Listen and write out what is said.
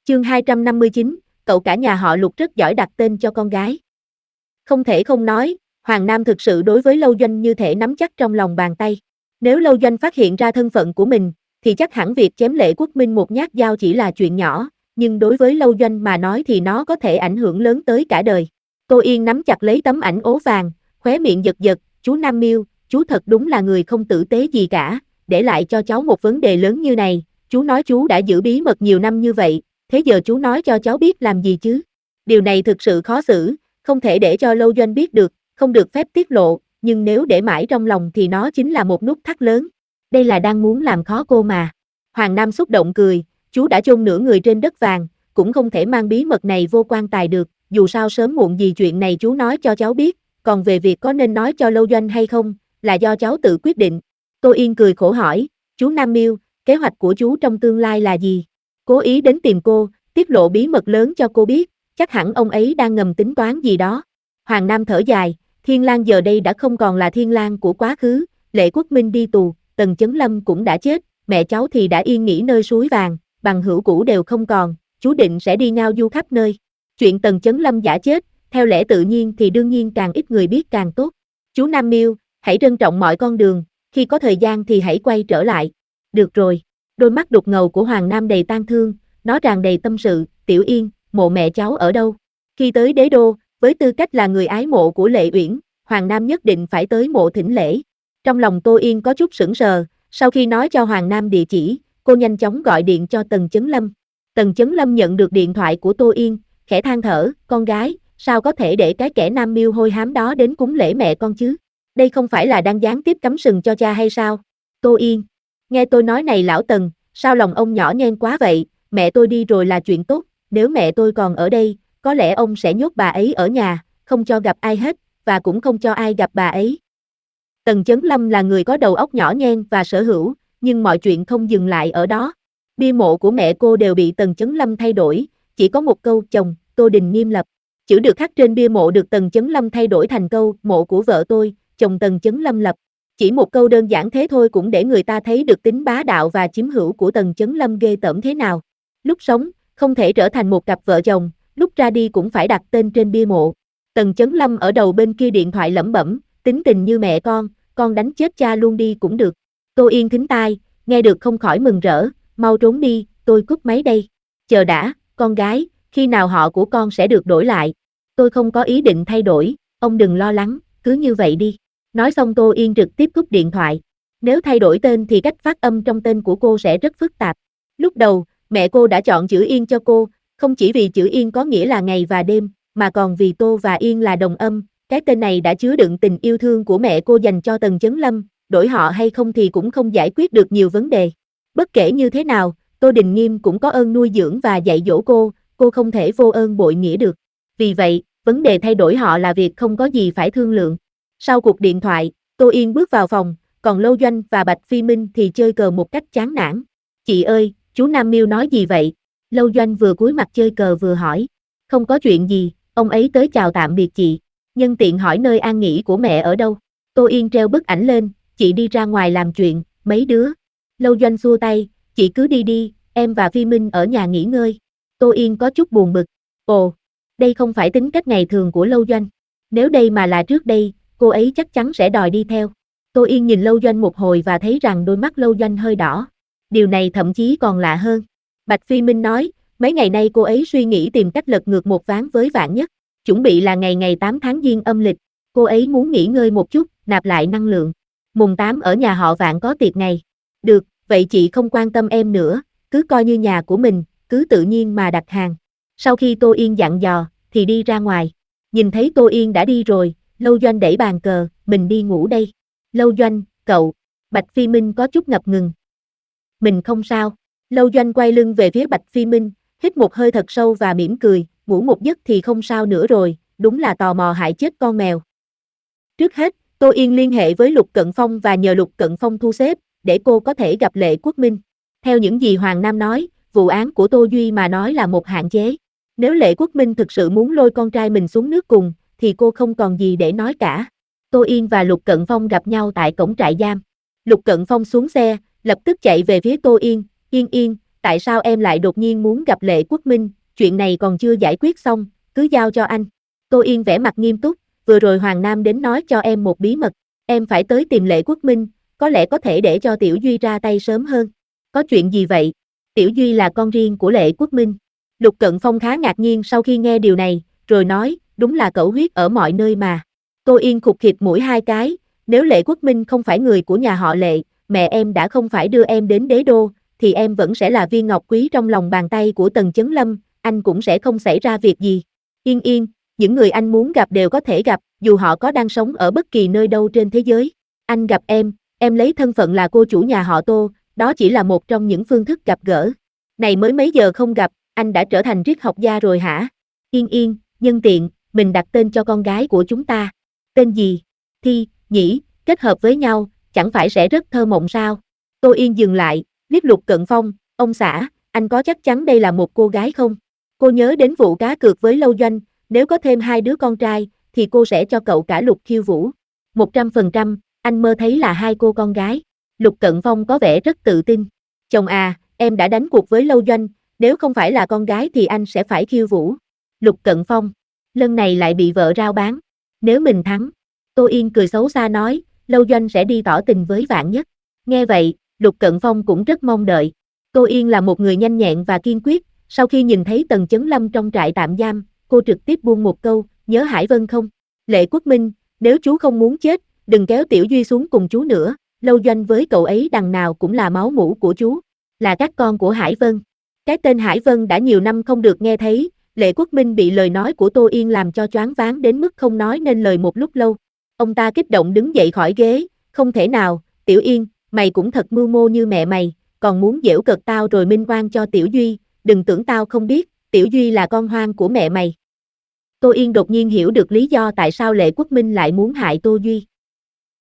Chương 259, cậu cả nhà họ Lục rất giỏi đặt tên cho con gái. Không thể không nói, Hoàng Nam thực sự đối với Lâu Doanh như thể nắm chắc trong lòng bàn tay. Nếu Lâu Doanh phát hiện ra thân phận của mình, thì chắc hẳn việc chém Lệ Quốc Minh một nhát dao chỉ là chuyện nhỏ, nhưng đối với Lâu Doanh mà nói thì nó có thể ảnh hưởng lớn tới cả đời. Tô Yên nắm chặt lấy tấm ảnh ố vàng, khóe miệng giật giật, chú Nam Miêu, chú thật đúng là người không tử tế gì cả, để lại cho cháu một vấn đề lớn như này, chú nói chú đã giữ bí mật nhiều năm như vậy, thế giờ chú nói cho cháu biết làm gì chứ? Điều này thực sự khó xử, không thể để cho Lâu Doanh biết được, không được phép tiết lộ, nhưng nếu để mãi trong lòng thì nó chính là một nút thắt lớn. Đây là đang muốn làm khó cô mà. Hoàng Nam xúc động cười, chú đã chôn nửa người trên đất vàng, cũng không thể mang bí mật này vô quan tài được, dù sao sớm muộn gì chuyện này chú nói cho cháu biết, còn về việc có nên nói cho Lâu Doanh hay không, là do cháu tự quyết định. Tô Yên cười khổ hỏi, chú Nam Miêu, kế hoạch của chú trong tương lai là gì? Cố ý đến tìm cô, tiết lộ bí mật lớn cho cô biết, chắc hẳn ông ấy đang ngầm tính toán gì đó. Hoàng Nam thở dài, Thiên Lang giờ đây đã không còn là Thiên Lang của quá khứ, Lệ Quốc Minh đi tù, Tần Chấn Lâm cũng đã chết, mẹ cháu thì đã yên nghỉ nơi suối vàng, bằng hữu cũ đều không còn, chú định sẽ đi ngao du khắp nơi. Chuyện Tần Chấn Lâm giả chết, theo lẽ tự nhiên thì đương nhiên càng ít người biết càng tốt. Chú Nam Miêu, hãy trân trọng mọi con đường, khi có thời gian thì hãy quay trở lại. Được rồi. Đôi mắt đục ngầu của Hoàng Nam đầy tang thương, nó tràn đầy tâm sự, Tiểu Yên, mộ mẹ cháu ở đâu? Khi tới đế đô, với tư cách là người ái mộ của Lệ Uyển, Hoàng Nam nhất định phải tới mộ thỉnh lễ. Trong lòng Tô Yên có chút sững sờ, sau khi nói cho Hoàng Nam địa chỉ, cô nhanh chóng gọi điện cho Tần Chấn Lâm. Tần Chấn Lâm nhận được điện thoại của Tô Yên, khẽ than thở, con gái, sao có thể để cái kẻ Nam Miêu hôi hám đó đến cúng lễ mẹ con chứ? Đây không phải là đang gián tiếp cắm sừng cho cha hay sao? Tô Yên, nghe tôi nói này lão Tần, sao lòng ông nhỏ nhen quá vậy, mẹ tôi đi rồi là chuyện tốt, nếu mẹ tôi còn ở đây, có lẽ ông sẽ nhốt bà ấy ở nhà, không cho gặp ai hết, và cũng không cho ai gặp bà ấy. Tần Chấn Lâm là người có đầu óc nhỏ nhen và sở hữu, nhưng mọi chuyện không dừng lại ở đó. Bia mộ của mẹ cô đều bị Tần Chấn Lâm thay đổi, chỉ có một câu chồng, Tô Đình Nghiêm lập. Chữ được khắc trên bia mộ được Tần Chấn Lâm thay đổi thành câu mộ của vợ tôi, chồng Tần Chấn Lâm lập. Chỉ một câu đơn giản thế thôi cũng để người ta thấy được tính bá đạo và chiếm hữu của Tần Chấn Lâm ghê tởm thế nào. Lúc sống, không thể trở thành một cặp vợ chồng, lúc ra đi cũng phải đặt tên trên bia mộ. Tần Chấn Lâm ở đầu bên kia điện thoại lẩm bẩm, tính tình như mẹ con đánh chết cha luôn đi cũng được. Tô Yên thính tai, nghe được không khỏi mừng rỡ, mau trốn đi, tôi cúp máy đây. Chờ đã, con gái, khi nào họ của con sẽ được đổi lại? Tôi không có ý định thay đổi, ông đừng lo lắng, cứ như vậy đi. Nói xong Tô Yên trực tiếp cúp điện thoại. Nếu thay đổi tên thì cách phát âm trong tên của cô sẽ rất phức tạp. Lúc đầu, mẹ cô đã chọn chữ Yên cho cô, không chỉ vì chữ Yên có nghĩa là ngày và đêm, mà còn vì Tô và Yên là đồng âm. Cái tên này đã chứa đựng tình yêu thương của mẹ cô dành cho Tần Chấn Lâm, đổi họ hay không thì cũng không giải quyết được nhiều vấn đề. Bất kể như thế nào, Tô Đình Nghiêm cũng có ơn nuôi dưỡng và dạy dỗ cô không thể vô ơn bội nghĩa được. Vì vậy, vấn đề thay đổi họ là việc không có gì phải thương lượng. Sau cuộc điện thoại, Tô Yên bước vào phòng, còn Lâu Doanh và Bạch Phi Minh thì chơi cờ một cách chán nản. Chị ơi, chú Nam Miêu nói gì vậy? Lâu Doanh vừa cúi mặt chơi cờ vừa hỏi. Không có chuyện gì, ông ấy tới chào tạm biệt chị. Nhân tiện hỏi nơi an nghỉ của mẹ ở đâu. Tô Yên treo bức ảnh lên, chị đi ra ngoài làm chuyện, mấy đứa. Lâu Doanh xua tay, chị cứ đi đi, em và Phi Minh ở nhà nghỉ ngơi. Tô Yên có chút buồn bực. Ồ, đây không phải tính cách ngày thường của Lâu Doanh. Nếu đây mà là trước đây, cô ấy chắc chắn sẽ đòi đi theo. Tô Yên nhìn Lâu Doanh một hồi và thấy rằng đôi mắt Lâu Doanh hơi đỏ. Điều này thậm chí còn lạ hơn. Bạch Phi Minh nói, mấy ngày nay cô ấy suy nghĩ tìm cách lật ngược một ván với Vạn Nhất. Chuẩn bị là ngày 8 tháng Giêng âm lịch. Cô ấy muốn nghỉ ngơi một chút, nạp lại năng lượng. Mùng 8 ở nhà họ Vạn có tiệc ngày. Được, vậy chị không quan tâm em nữa, cứ coi như nhà của mình, cứ tự nhiên mà đặt hàng. Sau khi Tô Yên dặn dò, thì đi ra ngoài. Nhìn thấy Tô Yên đã đi rồi, Lâu Doanh đẩy bàn cờ, mình đi ngủ đây. Lâu Doanh, cậu. Bạch Phi Minh có chút ngập ngừng. Mình không sao. Lâu Doanh quay lưng về phía Bạch Phi Minh, hít một hơi thật sâu và mỉm cười, ngủ một giấc thì không sao nữa rồi, đúng là tò mò hại chết con mèo. Trước hết, Tô Yên liên hệ với Lục Cận Phong và nhờ Lục Cận Phong thu xếp, để cô có thể gặp Lệ Quốc Minh. Theo những gì Hoàng Nam nói, vụ án của Tô Duy mà nói là một hạn chế. Nếu Lệ Quốc Minh thực sự muốn lôi con trai mình xuống nước cùng, thì cô không còn gì để nói cả. Tô Yên và Lục Cận Phong gặp nhau tại cổng trại giam. Lục Cận Phong xuống xe, lập tức chạy về phía Tô Yên, Yên, tại sao em lại đột nhiên muốn gặp Lệ Quốc Minh, chuyện này còn chưa giải quyết xong, cứ giao cho anh. Tô Yên vẻ mặt nghiêm túc, vừa rồi Hoàng Nam đến nói cho em một bí mật, em phải tới tìm Lệ Quốc Minh, có lẽ có thể để cho Tiểu Duy ra tay sớm hơn. Có chuyện gì vậy? Tiểu Duy là con riêng của Lệ Quốc Minh. Lục Cận Phong khá ngạc nhiên sau khi nghe điều này, rồi nói, đúng là cẩu huyết ở mọi nơi mà. Tô Yên khụt khịt mũi hai cái, nếu Lệ Quốc Minh không phải người của nhà họ Lệ, mẹ em đã không phải đưa em đến đế đô, thì em vẫn sẽ là viên ngọc quý trong lòng bàn tay của Tần Chấn Lâm, anh cũng sẽ không xảy ra việc gì. Yên yên, những người anh muốn gặp đều có thể gặp, dù họ có đang sống ở bất kỳ nơi đâu trên thế giới. Anh gặp em lấy thân phận là cô chủ nhà họ Tô, đó chỉ là một trong những phương thức gặp gỡ. Này mới mấy giờ không gặp, anh đã trở thành triết học gia rồi hả? Yên yên, nhân tiện, mình đặt tên cho con gái của chúng ta. Tên gì? Thi, Nhĩ, kết hợp với nhau, chẳng phải sẽ rất thơ mộng sao? Tô Yên dừng lại, liếc Lục Cận Phong, ông xã, anh có chắc chắn đây là một cô gái không? Cô nhớ đến vụ cá cược với Lâu Doanh, nếu có thêm 2 đứa con trai, thì cô sẽ cho cậu cả Lục Khiêu Vũ. 100%, anh mơ thấy là 2 cô con gái. Lục Cận Phong có vẻ rất tự tin. Chồng à, em đã đánh cuộc với Lâu Doanh, nếu không phải là con gái thì anh sẽ phải khiêu vũ. Lục Cận Phong, lần này lại bị vợ rao bán. Nếu mình thắng, Tô Yên cười xấu xa nói, Lâu Doanh sẽ đi tỏ tình với Vạn Nhất. Nghe vậy, Lục Cận Phong cũng rất mong đợi. Tô Yên là một người nhanh nhẹn và kiên quyết, sau khi nhìn thấy Tần Chấn Lâm trong trại tạm giam, cô trực tiếp buông một câu, nhớ Hải Vân không? Lệ Quốc Minh, nếu chú không muốn chết, đừng kéo Tiểu Duy xuống cùng chú nữa, Lâu Doanh với cậu ấy đằng nào cũng là máu mủ của chú, là các con của Hải Vân. Cái tên Hải Vân đã nhiều năm không được nghe thấy, Lệ Quốc Minh bị lời nói của Tô Yên làm cho choáng váng đến mức không nói nên lời một lúc lâu. Ông ta kích động đứng dậy khỏi ghế, không thể nào, Tiểu Yên, mày cũng thật mưu mô như mẹ mày, còn muốn giễu cợt tao rồi minh oan cho Tiểu Duy, đừng tưởng tao không biết, Tiểu Duy là con hoang của mẹ mày. Tô Yên đột nhiên hiểu được lý do tại sao Lệ Quốc Minh lại muốn hại Tô Duy.